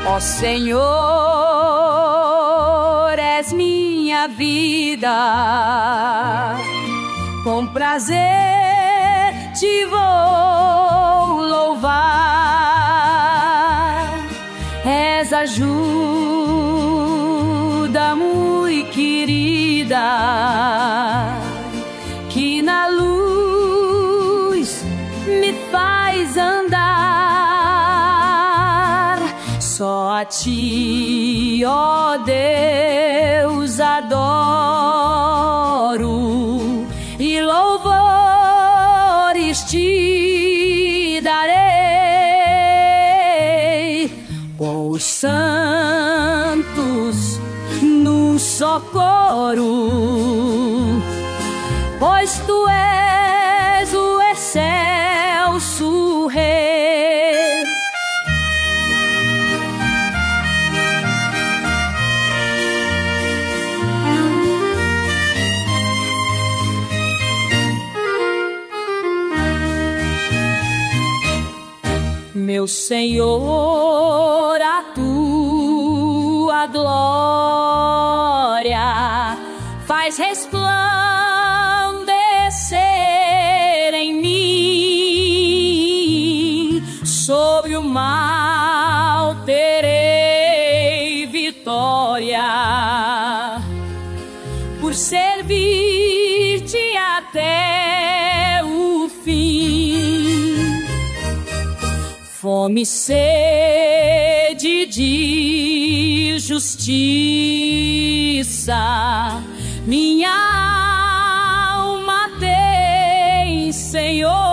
Ó Senhor, és minha vida, com prazer te vou louvar. És ajuda muito querida, que na luz me faz andar. Só a ti, ó Deus, adoro e louvores te darei. Os santos no socorro, pois tu és o excelso Rei. Meu Senhor, a tua glória faz resplandecer em mim. Sobre o mal terei vitória, por servir-te até o fim. Fome e sede de justiça minha alma tem, Senhor.